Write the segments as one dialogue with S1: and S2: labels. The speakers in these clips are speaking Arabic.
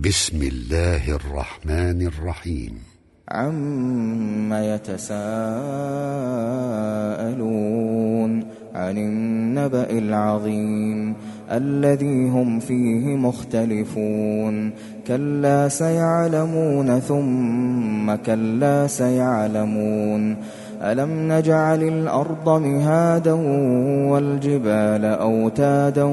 S1: بسم الله الرحمن الرحيم.
S2: عم يتساءلون عن النبأ العظيم الذي هم فيه مختلفون كلا سيعلمون ثم كلا سيعلمون ألم نجعل الأرض مهادا والجبال أوتادا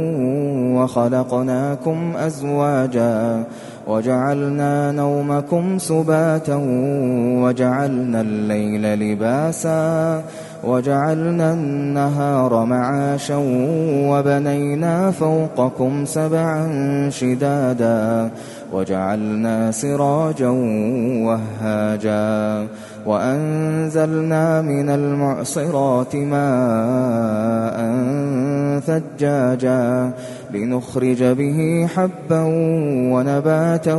S2: وخلقناكم أزواجا وجعلنا نومكم سباتا وجعلنا الليل لباسا وجعلنا النهار معاشا وبنينا فوقكم سبعا شدادا وجعلنا سراجا وهاجا وأنزلنا من المعصرات ماء ثجاجا لنخرج به حبا ونباتا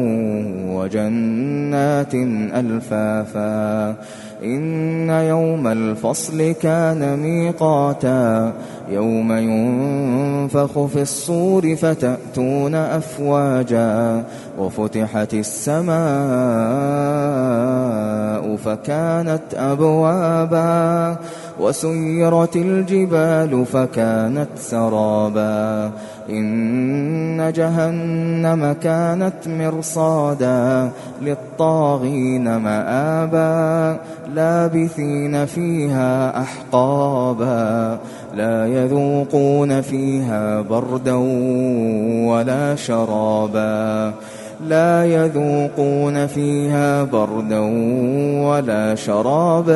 S2: وجنات ألفافا إن يوم الفصل كان ميقاتا يوم ينفخ في الصور فتأتون أفواجا وفتحت السماء فكانت أبوابا وسيرت الجبال فكانت سرابا إن جهنم كانت مرصادا للطاغين مآبا لابثين فيها أحقابا لا يذوقون فيها بردا ولا شرابا لا يذوقون فيها بردا ولا شرابا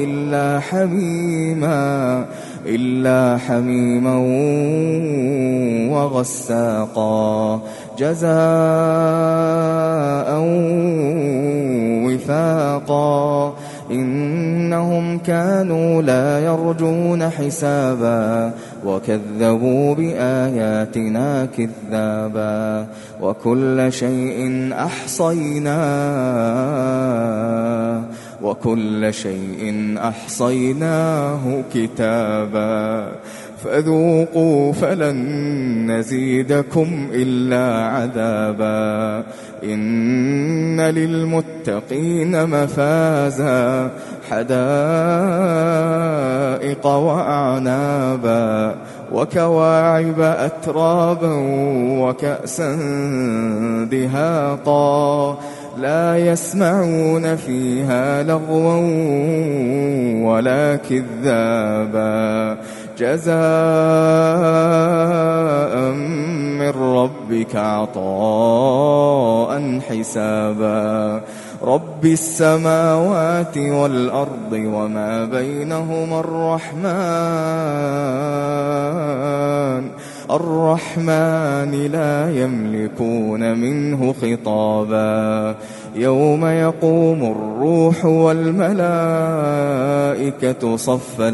S2: إلا حميما وغساقا جزاء وفاقا إنهم كانوا لا يرجون حسابا وكذبوا بآياتنا كذابا وكل شيء أحصيناه كتابا فذوقوا فلن نزيدكم إلا عذابا إن للمتقين مفازا حدائق وأعنابا وكواعب أترابا وكأسا دهاقا لا يسمعون فيها لغوا ولا كذابا جزاء من ربك عطاء حسابا رب السماوات والأرض وما بينهما الرحمن لا يملكون منه خطابا يوم يقوم الروح والملائكة صفا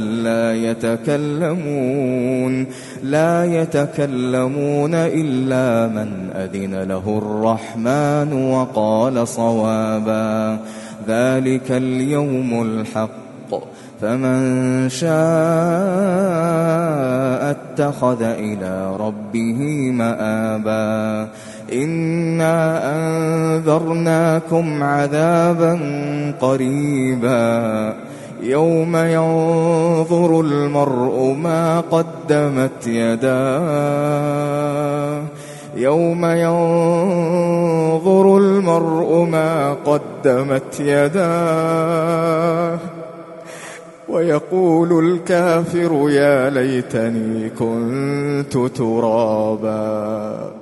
S2: لا يتكلمون إلا من أذن له الرحمن وقال صوابا ذلك اليوم الحق فمن شاء اتخذ إلى ربه مآبا إنا أنذرناكم عذابا قريبا يوم ينظر المرء ما قدمت يداه ويقول الكافر يا ليتني كنت ترابا.